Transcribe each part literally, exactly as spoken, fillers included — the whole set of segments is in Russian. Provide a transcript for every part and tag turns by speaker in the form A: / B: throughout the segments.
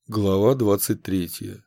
A: Глава двадцать третья.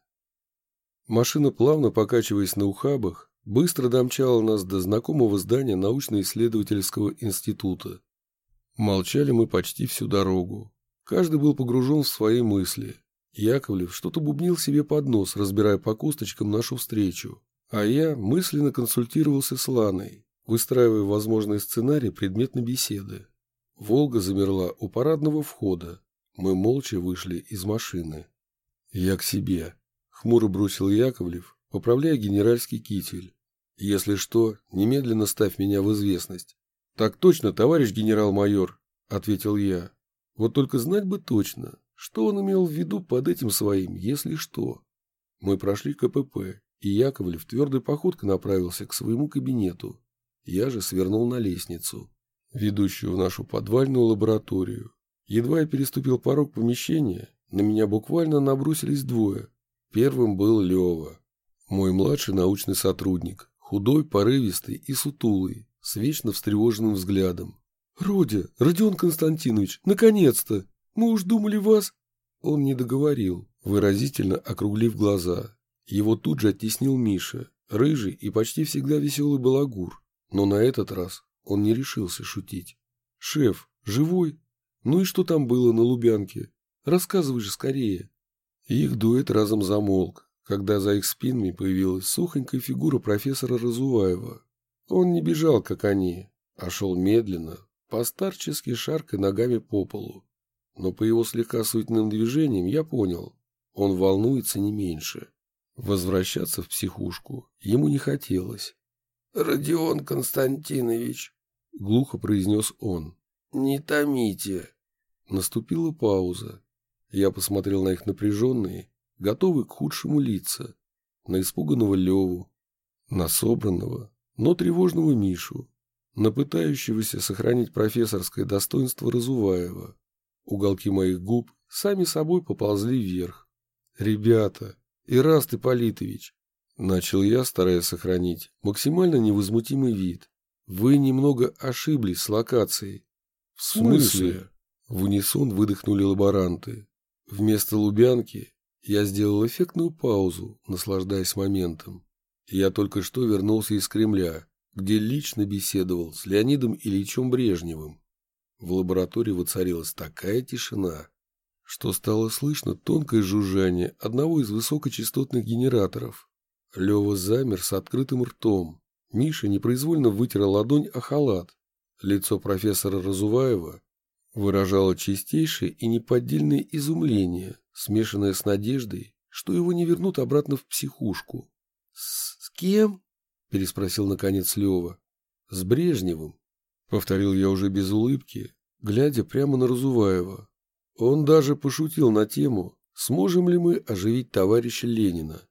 A: Машина, плавно покачиваясь на ухабах, быстро домчала нас до знакомого здания научно-исследовательского института. Молчали мы почти всю дорогу. Каждый был погружен в свои мысли. Яковлев что-то бубнил себе под нос, разбирая по косточкам нашу встречу. А я мысленно консультировался с Ланой, выстраивая возможный сценарий предметной беседы. «Волга» замерла у парадного входа. Мы молча вышли из машины. «Я к себе», — хмуро бросил Яковлев, поправляя генеральский китель. «Если что, немедленно ставь меня в известность». «Так точно, товарищ генерал-майор», — ответил я. «Вот только знать бы точно, что он имел в виду под этим своим, если что». Мы прошли КПП, и Яковлев твердой походкой направился к своему кабинету. Я же свернул на лестницу, ведущую в нашу подвальную лабораторию. Едва я переступил порог помещения, на меня буквально набросились двое. Первым был Лева, мой младший научный сотрудник, худой, порывистый и сутулый, с вечно встревоженным взглядом. «Родя, Родион Константинович, наконец-то! Мы уж думали вас...» Он не договорил, выразительно округлив глаза. Его тут же оттеснил Миша, рыжий и почти всегда веселый балагур. Но на этот раз он не решился шутить. «Шеф, живой? Ну и что там было на Лубянке? Рассказывай же скорее». Их дуэт разом замолк, когда за их спинами появилась сухонькая фигура профессора Разуваева. Он не бежал, как они, а шел медленно, постарчески шаркая ногами по полу. Но по его слегка суетным движениям я понял, он волнуется не меньше. Возвращаться в психушку ему не хотелось.
B: «Родион Константинович»,
A: — глухо произнес он,
B: — «не томите».
A: Наступила пауза. Я посмотрел на их напряженные, готовые к худшему лица, на испуганного Леву, на собранного, но тревожного Мишу, на пытающегося сохранить профессорское достоинство Разуваева. Уголки моих губ сами собой поползли вверх. «Ребята, Ираст Ипполитович», — начал я, стараясь сохранить максимально невозмутимый вид, — «вы немного ошиблись с локацией». «В смысле?» — в унисон выдохнули лаборанты. Вместо Лубянки я сделал эффектную паузу, наслаждаясь моментом. Я только что вернулся из Кремля, где лично беседовал с Леонидом Ильичем Брежневым. В лаборатории воцарилась такая тишина, что стало слышно тонкое жужжание одного из высокочастотных генераторов. Лева замер с открытым ртом. Миша непроизвольно вытер ладонь о халат. Лицо профессора Разуваева выражало чистейшее и неподдельное изумление, смешанное с надеждой, что его не вернут обратно в психушку. «С, с кем?» – переспросил наконец Лева. «С Брежневым», – повторил я уже без улыбки, глядя прямо на Разуваева. Он даже пошутил на тему, сможем ли мы оживить товарища Ленина.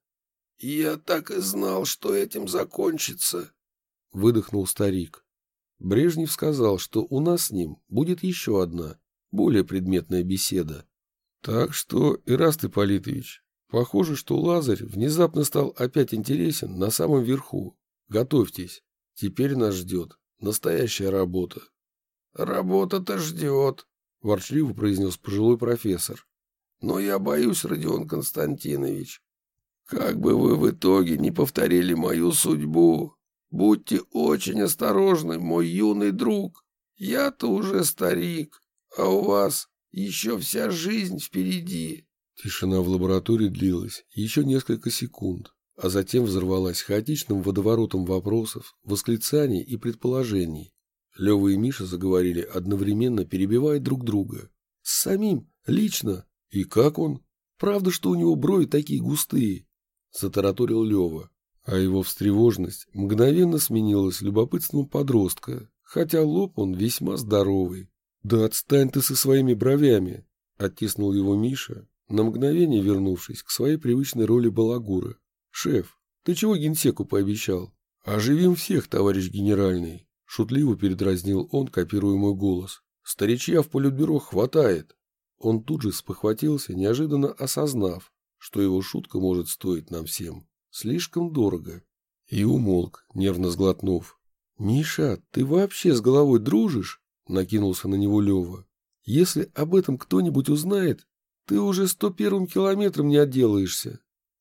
B: «Я так и знал, что этим закончится»,
A: – выдохнул старик. Брежнев сказал, что у нас с ним будет еще одна, более предметная беседа. Так что, Ираст Ипполитович, похоже, что Лазарь внезапно стал опять интересен на самом верху. Готовьтесь, теперь нас ждет настоящая работа.
B: «Работа-то ждет»,
A: – ворчливо произнес пожилой профессор.
B: «Но я боюсь, Родион Константинович, как бы вы в итоге не повторили мою судьбу. Будьте очень осторожны, мой юный друг. Я-то уже старик, а у вас еще вся жизнь впереди».
A: Тишина в лаборатории длилась еще несколько секунд, а затем взорвалась хаотичным водоворотом вопросов, восклицаний и предположений. Лева и Миша заговорили одновременно, перебивая друг друга. «С самим? Лично? И как он? Правда, что у него брови такие густые?» – затараторил Лева. А его встревоженность мгновенно сменилась любопытством подростка, хотя лоб он весьма здоровый. «Да отстань ты со своими бровями!» – оттиснул его Миша, на мгновение вернувшись к своей привычной роли балагура. «Шеф, ты чего генсеку пообещал?» «Оживим всех, товарищ генеральный!» – шутливо передразнил он, копируя мой голос. «Старичья в политбюро хватает!» Он тут же спохватился, неожиданно осознав, что его шутка может стоить нам всем слишком дорого, и умолк, нервно сглотнув. «Миша, ты вообще с головой дружишь?» – накинулся на него Лева. «Если об этом кто-нибудь узнает, Ты уже сто первым километром не отделаешься.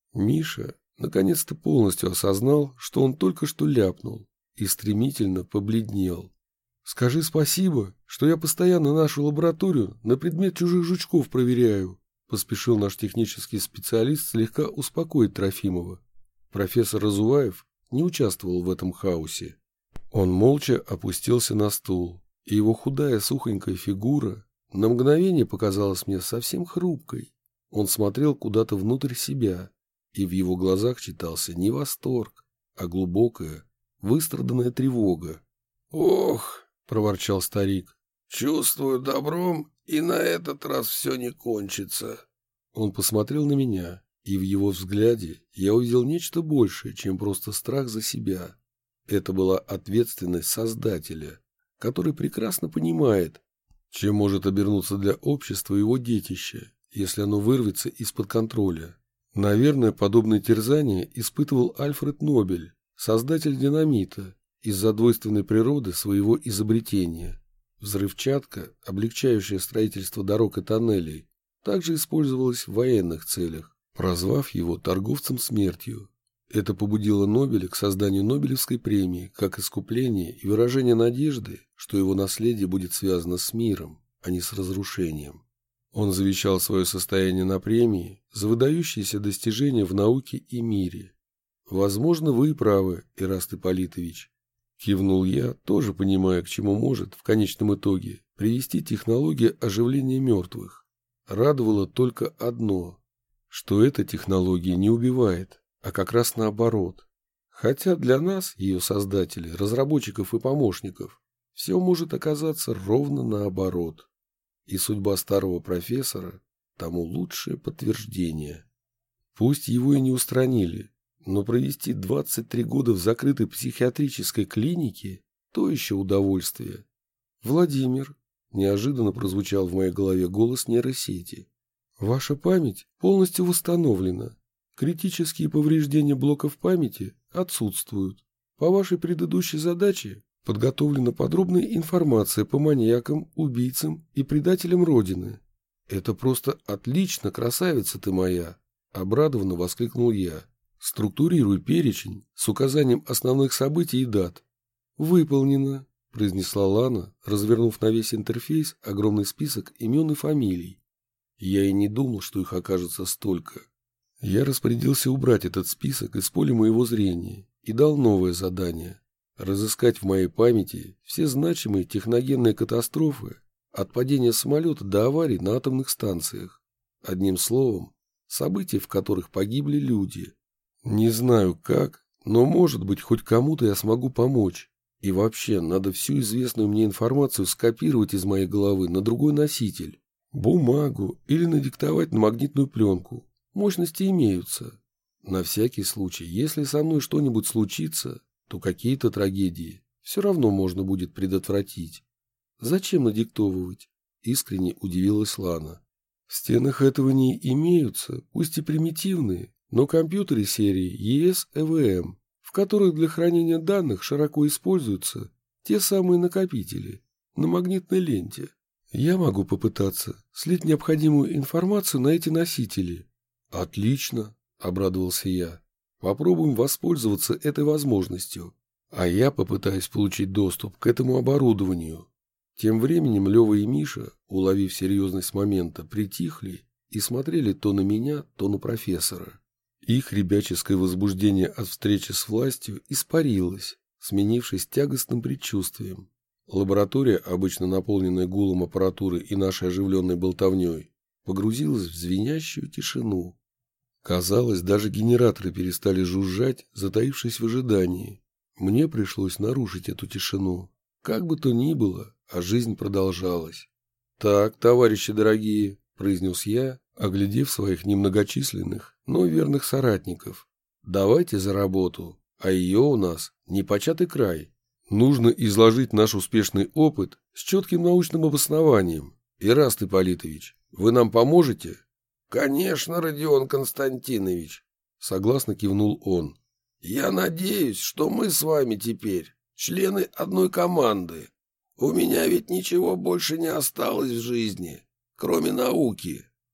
A: Миша наконец-то полностью осознал, что он только что ляпнул, и стремительно побледнел. «Скажи спасибо, что я постоянно нашу лабораторию на предмет чужих жучков проверяю», поспешил наш технический специалист слегка успокоить Трофимова. Профессор Разуваев не участвовал в этом хаосе. Он молча опустился на стул, и его худая сухонькая фигура на мгновение показалась мне совсем хрупкой. Он смотрел куда-то внутрь себя, и в его глазах читался не восторг, а глубокая, выстраданная тревога.
B: «Ох!» —
A: проворчал старик.
B: «Чувствую, добром, и на этот раз все не кончится».
A: Он посмотрел на меня, и в его взгляде я увидел нечто большее, чем просто страх за себя. Это была ответственность Создателя, который прекрасно понимает, чем может обернуться для общества его детище, если оно вырвется из-под контроля. Наверное, подобное терзание испытывал Альфред Нобель, создатель динамита, из-за двойственной природы своего изобретения. Взрывчатка, облегчающая строительство дорог и тоннелей, также использовалась в военных целях, прозвав его торговцем смертью. Это побудило Нобеля к созданию Нобелевской премии как искупление и выражение надежды, что его наследие будет связано с миром, а не с разрушением. Он завещал свое состояние на премии за выдающиеся достижения в науке и мире. «Возможно, вы и правы, Ираст Ипполитович», — кивнул я, тоже понимая, к чему может в конечном итоге привести технология оживления мертвых. Радовало только одно, что эта технология не убивает, а как раз наоборот. Хотя для нас, ее создателей, разработчиков и помощников, все может оказаться ровно наоборот. И судьба старого профессора тому лучшее подтверждение. Пусть его и не устранили, но провести двадцать три года в закрытой психиатрической клинике – то еще удовольствие. «Владимир», – неожиданно прозвучал в моей голове голос нейросети, – «ваша память полностью восстановлена. Критические повреждения блоков памяти отсутствуют. По вашей предыдущей задаче подготовлена подробная информация по маньякам, убийцам и предателям Родины». «Это просто отлично, красавица ты моя!» – обрадованно воскликнул я. «Структурируй перечень с указанием основных событий и дат». «Выполнено», – произнесла Лана, развернув на весь интерфейс огромный список имен и фамилий. Я и не думал, что их окажется столько. Я распорядился убрать этот список из поля моего зрения и дал новое задание – разыскать в моей памяти все значимые техногенные катастрофы от падения самолета до аварий на атомных станциях. Одним словом, события, в которых погибли люди. Не знаю как, но, может быть, хоть кому-то я смогу помочь. И вообще, надо всю известную мне информацию скопировать из моей головы на другой носитель. Бумагу или надиктовать на магнитную пленку. Мощности имеются. На всякий случай, если со мной что-нибудь случится, то какие-то трагедии все равно можно будет предотвратить. Зачем надиктовывать? Искренне удивилась Лана. В стенах этого не имеются, пусть и примитивные, но компьютеры серии и эс и ви эм, в которых для хранения данных широко используются те самые накопители на магнитной ленте. Я могу попытаться слить необходимую информацию на эти носители. Отлично, обрадовался я. Попробуем воспользоваться этой возможностью, а я попытаюсь получить доступ к этому оборудованию. Тем временем Лева и Миша, уловив серьезность момента, притихли и смотрели то на меня, то на профессора. Их ребяческое возбуждение от встречи с властью испарилось, сменившись тягостным предчувствием. Лаборатория, обычно наполненная гулом аппаратуры и нашей оживленной болтовней, погрузилась в звенящую тишину. Казалось, даже генераторы перестали жужжать, затаившись в ожидании. Мне пришлось нарушить эту тишину. Как бы то ни было, а жизнь продолжалась. «Так, товарищи дорогие», — произнес я, оглядев своих немногочисленных, но верных соратников. «Давайте за работу, а ее у нас непочатый край. Нужно изложить наш успешный опыт с четким научным обоснованием. Ираст Ипполитович, вы нам поможете?»
B: «Конечно, Родион Константинович», —
A: согласно кивнул он.
B: «Я надеюсь, что мы с вами теперь члены одной команды. У меня ведь ничего больше не осталось в жизни, кроме науки».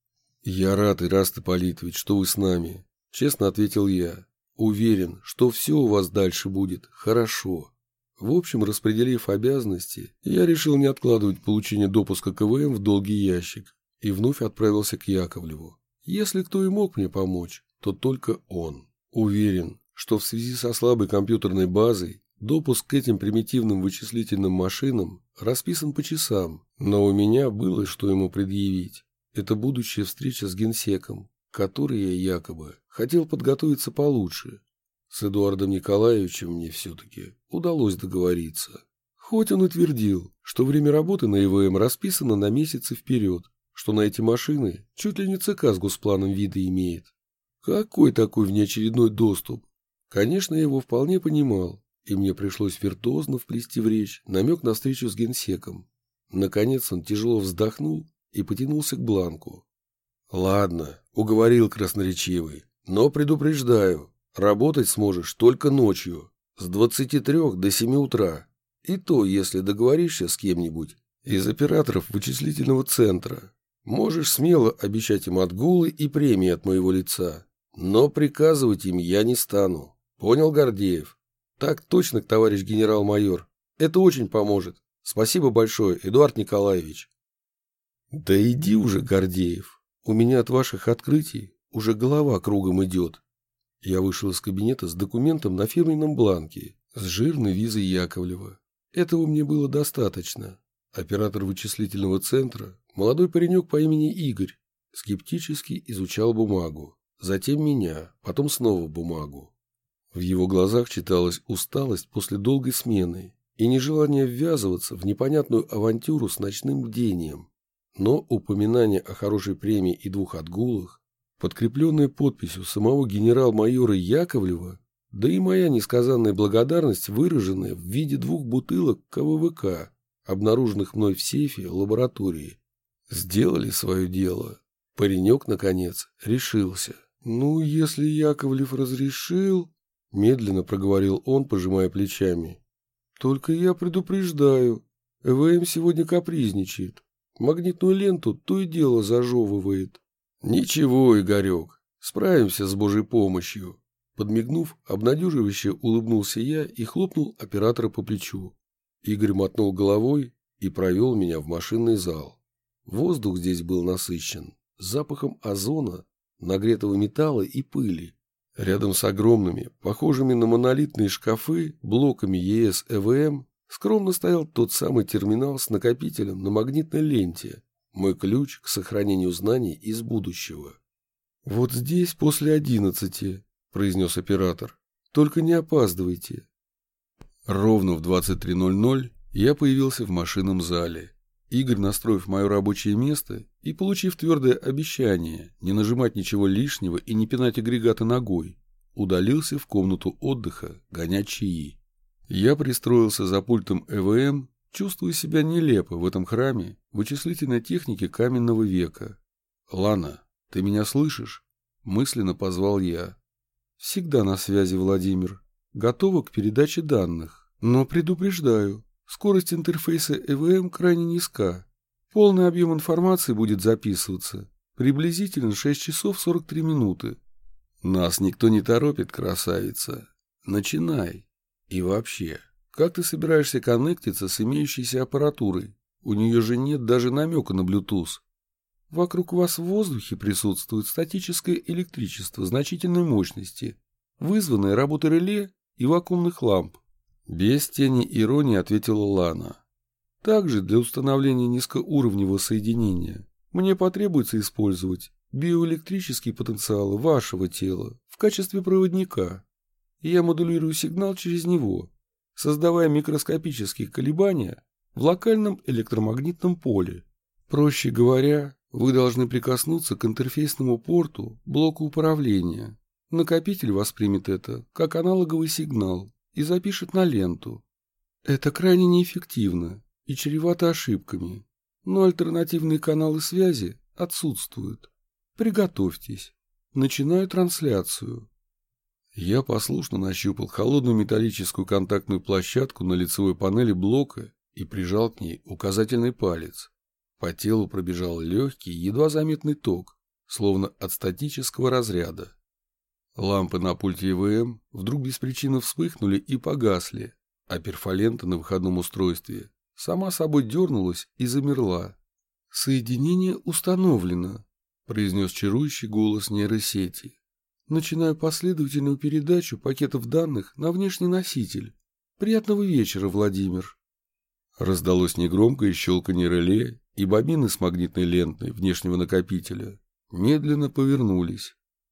A: «Я рад, Ираст Ипполитович, что вы с нами», — честно ответил я. «Уверен, что все у вас дальше будет хорошо». В общем, распределив обязанности, я решил не откладывать получение допуска ка вэ эм в долгий ящик и вновь отправился к Яковлеву. Если кто и мог мне помочь, то только он. Уверен, что в связи со слабой компьютерной базой допуск к этим примитивным вычислительным машинам расписан по часам, но у меня было что ему предъявить. Это будущая встреча с генсеком, к которой я якобы хотел подготовиться получше. С Эдуардом Николаевичем мне все-таки удалось договориться. Хоть он и твердил, что время работы на и вэ эм расписано на месяцы вперед, что на эти машины чуть ли не ЦК с госпланом вида имеет. Какой такой внеочередной доступ? Конечно, я его вполне понимал, и мне пришлось виртуозно вплести в речь намек на встречу с генсеком. Наконец он тяжело вздохнул и потянулся к бланку. «Ладно», — уговорил красноречивый, — «но предупреждаю, работать сможешь только ночью, с двадцати трёх до семи утра, и то, если договоришься с кем-нибудь из операторов вычислительного центра. Можешь смело обещать им отгулы и премии от моего лица, но приказывать им я не стану. Понял, Гордеев?» «Так точно, товарищ генерал-майор. Это очень поможет. Спасибо большое, Эдуард Николаевич». «Да иди уже, Гордеев. У меня от ваших открытий уже голова кругом идет». Я вышел из кабинета с документом на фирменном бланке с жирной визой Яковлева. Этого мне было достаточно. Оператор вычислительного центра, молодой паренек по имени Игорь, скептически изучал бумагу. Затем меня, потом снова бумагу. В его глазах читалась усталость после долгой смены и нежелание ввязываться в непонятную авантюру с ночным бдением. Но упоминание о хорошей премии и двух отгулах, подкрепленное подписью самого генерал-майора Яковлева, да и моя несказанная благодарность, выраженная в виде двух бутылок ка вэ вэ ка, обнаруженных мной в сейфе лаборатории, сделали свое дело. Паренек, наконец, решился. «Ну, если Яковлев разрешил...» — медленно проговорил он, пожимая плечами. «Только я предупреждаю, и вэ эм сегодня капризничает. Магнитную ленту то и дело зажевывает». «Ничего, Игорек, справимся с Божьей помощью». Подмигнув, обнадеживающе улыбнулся я и хлопнул оператора по плечу. Игорь мотнул головой и провел меня в машинный зал. Воздух здесь был насыщен запахом озона, нагретого металла и пыли. Рядом с огромными, похожими на монолитные шкафы, блоками е эс э вэ эм скромно стоял тот самый терминал с накопителем на магнитной ленте, мой ключ к сохранению знаний из будущего. «Вот здесь после одиннадцати», — произнес оператор. «Только не опаздывайте». Ровно в двадцать три ноль ноль я появился в машинном зале. Игорь, настроив мое рабочее место и получив твердое обещание не нажимать ничего лишнего и не пинать агрегаты ногой, удалился в комнату отдыха гонять чаи. Я пристроился за пультом э вэ эм, чувствуя себя нелепо в этом храме вычислительной техники каменного века. «Лана, ты меня слышишь?» — мысленно позвал я. «Всегда на связи, Владимир. Готова к передаче данных. Но предупреждаю, скорость интерфейса э вэ эм крайне низка. Полный объем информации будет записываться. Приблизительно шесть часов сорок три минуты». «Нас никто не торопит, красавица. Начинай. И вообще, как ты собираешься коннектиться с имеющейся аппаратурой? У нее же нет даже намека на Bluetooth». «Вокруг вас в воздухе присутствует статическое электричество значительной мощности, вызванное работой реле и вакуумных ламп». Без тени иронии ответила Лана. «Также для установления низкоуровневого соединения мне потребуется использовать биоэлектрические потенциалы вашего тела в качестве проводника. И я модулирую сигнал через него, создавая микроскопические колебания в локальном электромагнитном поле. Проще говоря, вы должны прикоснуться к интерфейсному порту блока управления. Накопитель воспримет это как аналоговый сигнал и запишет на ленту. Это крайне неэффективно и чревато ошибками, но альтернативные каналы связи отсутствуют. Приготовьтесь. Начинаю трансляцию». Я послушно нащупал холодную металлическую контактную площадку на лицевой панели блока и прижал к ней указательный палец. По телу пробежал легкий, едва заметный ток, словно от статического разряда. Лампы на пульте ИВМ вдруг без причины вспыхнули и погасли, а перфолента на выходном устройстве сама собой дернулась и замерла. «Соединение установлено», — произнес чарующий голос нейросети. «Начинаю последовательную передачу пакетов данных на внешний носитель. Приятного вечера, Владимир». Раздалось негромкое щелканье реле, и бобины с магнитной лентой внешнего накопителя медленно повернулись.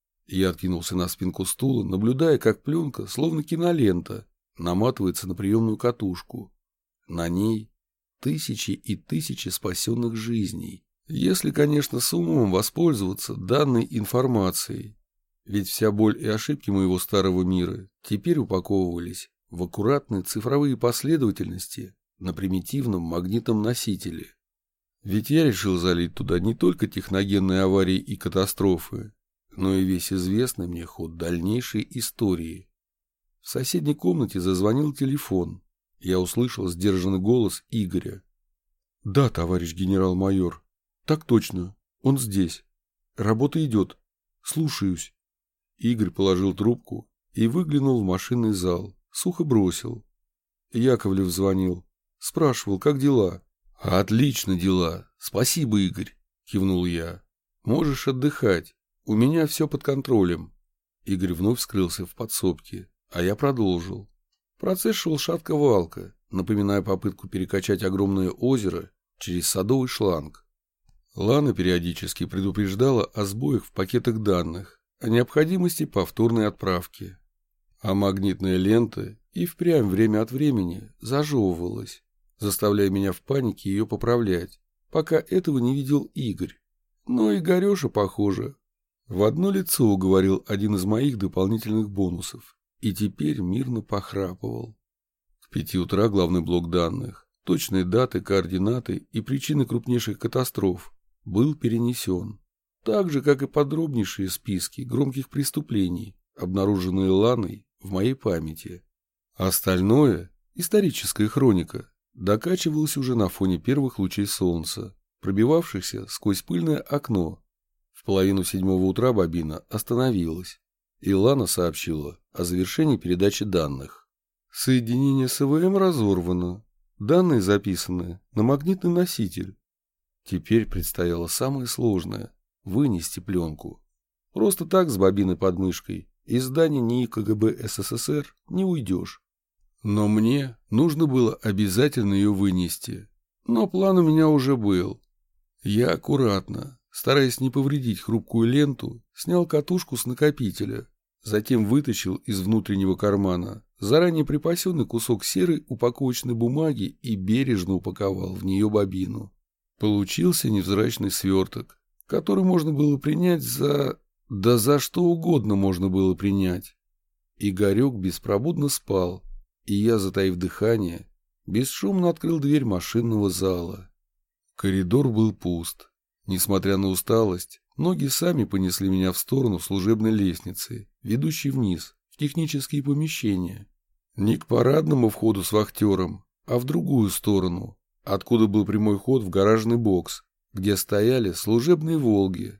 A: Я откинулся на спинку стула, наблюдая, как пленка, словно кинолента, наматывается на приемную катушку. На ней тысячи и тысячи спасенных жизней. Если, конечно, с умом воспользоваться данной информацией. Ведь вся боль и ошибки моего старого мира теперь упаковывались в аккуратные цифровые последовательности на примитивном магнитном носителе. Ведь я решил залить туда не только техногенные аварии и катастрофы, но и весь известный мне ход дальнейшей истории. В соседней комнате зазвонил телефон. Я услышал сдержанный голос Игоря. «Да, товарищ генерал-майор. Так точно. Он здесь. Работа идет. Слушаюсь». Игорь положил трубку и выглянул в машинный зал. Сухо бросил. Яковлев звонил. Спрашивал, как дела. «Отлично дела. Спасибо, Игорь», — кивнул я. «Можешь отдыхать. У меня все под контролем». Игорь вновь скрылся в подсобке, а я продолжил. Процесс шел шатко-валко, напоминая попытку перекачать огромное озеро через садовый шланг. Лана периодически предупреждала о сбоях в пакетах данных, о необходимости повторной отправки. А магнитная лента и впрямь время от времени зажевывалась, заставляя меня в панике ее поправлять, пока этого не видел Игорь. Но и Игореша, похоже, в одно лицо уговорил один из моих дополнительных бонусов и теперь мирно похрапывал. К пяти утра главный блок данных, точные даты, координаты и причины крупнейших катастроф был перенесен, так же, как и подробнейшие списки громких преступлений, обнаруженные Ланой в моей памяти. Остальное, историческая хроника, докачивалось уже на фоне первых лучей солнца, пробивавшихся сквозь пыльное окно. В половину седьмого утра бобина остановилась, и Лана сообщила о завершении передачи данных. Соединение с ИВМ разорвано, данные записаны на магнитный носитель. Теперь предстояло самое сложное – вынести пленку. Просто так с бобиной под мышкой из здания НИИ КГБ СССР не уйдешь. Но мне нужно было обязательно ее вынести. Но план у меня уже был. Я аккуратно, стараясь не повредить хрупкую ленту, снял катушку с накопителя, затем вытащил из внутреннего кармана заранее припасенный кусок серой упаковочной бумаги и бережно упаковал в нее бобину. Получился невзрачный сверток, который можно было принять за... да за что угодно можно было принять. Игорек беспробудно спал, и я, затаив дыхание, бесшумно открыл дверь машинного зала. Коридор был пуст. Несмотря на усталость, ноги сами понесли меня в сторону служебной лестницы, ведущей вниз, в технические помещения. Не к парадному входу с вахтером, а в другую сторону, откуда был прямой ход в гаражный бокс, где стояли служебные «Волги».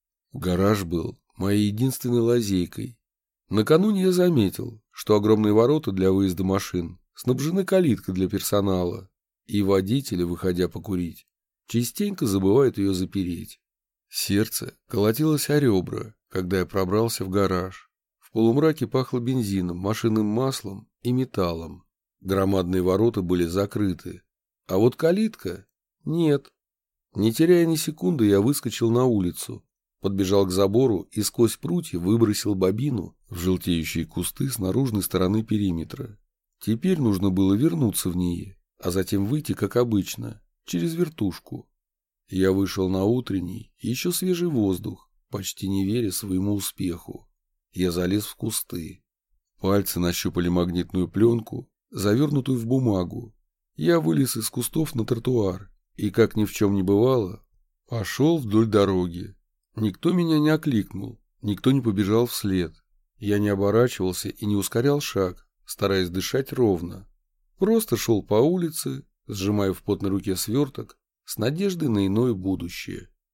A: Гараж был моей единственной лазейкой. Накануне я заметил, что огромные ворота для выезда машин снабжены калиткой для персонала, и водители, выходя покурить, частенько забывают ее запереть. Сердце колотилось о ребра, когда я пробрался в гараж. В полумраке пахло бензином, машинным маслом и металлом. Громадные ворота были закрыты, а вот калитка — нет. Не теряя ни секунды, я выскочил на улицу, подбежал к забору и сквозь прутья выбросил бобину в желтеющие кусты с наружной стороны периметра. Теперь нужно было вернуться в нее, а затем выйти, как обычно, через вертушку. Я вышел на утренний, еще свежий воздух, почти не веря своему успеху. Я залез в кусты. Пальцы нащупали магнитную пленку, завернутую в бумагу. Я вылез из кустов на тротуар и, как ни в чем не бывало, пошел вдоль дороги. Никто меня не окликнул, никто не побежал вслед. Я не оборачивался и не ускорял шаг, стараясь дышать ровно. Просто шел по улице, сжимая в потной руке сверток, с надеждой на иное будущее.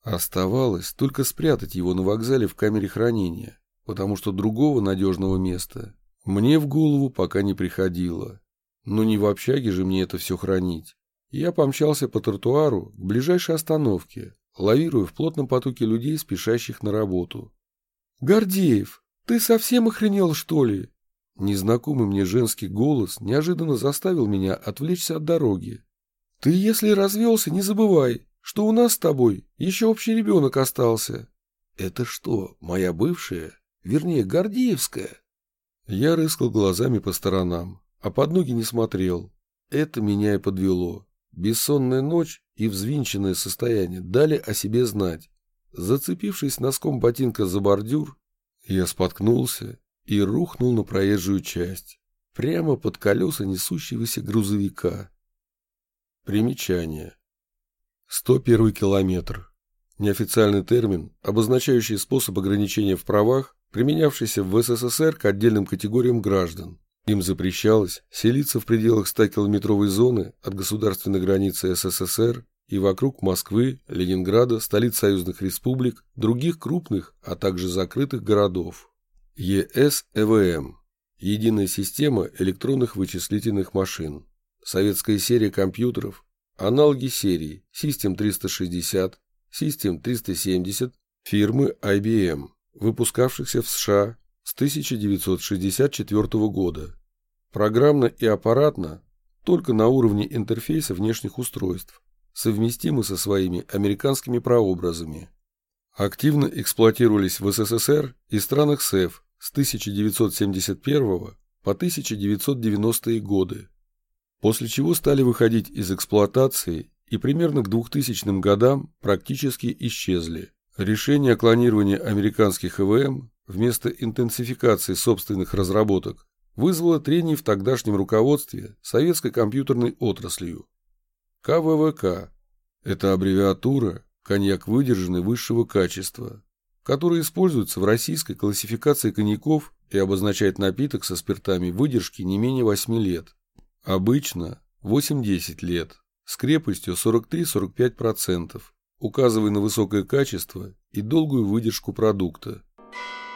A: Оставалось только спрятать его на вокзале в камере хранения, потому что другого надежного места мне в голову пока не приходило. Но не в общаге же мне это все хранить. Я помчался по тротуару к ближайшей остановке, лавируя в плотном потоке людей, спешащих на работу. «Гордеев, ты совсем охренел, что ли?» Незнакомый мне женский голос неожиданно заставил меня отвлечься от дороги. «Ты, если развелся, не забывай, что у нас с тобой еще общий ребенок остался». «Это что, моя бывшая? Вернее, Гордеевская?» Я рыскал глазами по сторонам, а под ноги не смотрел. Это меня и подвело. Бессонная ночь и взвинченное состояние дали о себе знать. Зацепившись носком ботинка за бордюр, я споткнулся и рухнул на проезжую часть, прямо под колеса несущегося грузовика. Примечание. сто первый километр. Неофициальный термин, обозначающий способ ограничения в правах, применявшийся в СССР к отдельным категориям граждан. Им запрещалось селиться в пределах ста-километровой зоны от государственной границы СССР и вокруг Москвы, Ленинграда, столиц союзных республик, других крупных, а также закрытых городов. ЕС-ЭВМ – Единая система электронных вычислительных машин. Советская серия компьютеров, аналоги серии Систем триста шестьдесят, Систем триста семьдесят фирмы ай би эм, выпускавшихся в США с тысяча девятьсот шестьдесят четвёртого года. Программно и аппаратно только на уровне интерфейса внешних устройств, совместимы со своими американскими прообразами. Активно эксплуатировались в СССР и странах СЭФ с тысяча девятьсот семьдесят первого по тысяча девятьсот девяностые годы, после чего стали выходить из эксплуатации и примерно к двухтысячным годам практически исчезли. Решение о клонировании американских ЭВМ вместо интенсификации собственных разработок вызвало трение в тогдашнем руководстве советской компьютерной отраслью. ка вэ вэ ка – это аббревиатура «коньяк выдержанный высшего качества», который используется в российской классификации коньяков и обозначает напиток со спиртами выдержки не менее восьми лет. Обычно восемь-десять лет, с крепостью сорок три - сорок пять процентов, указывая на высокое качество и долгую выдержку продукта.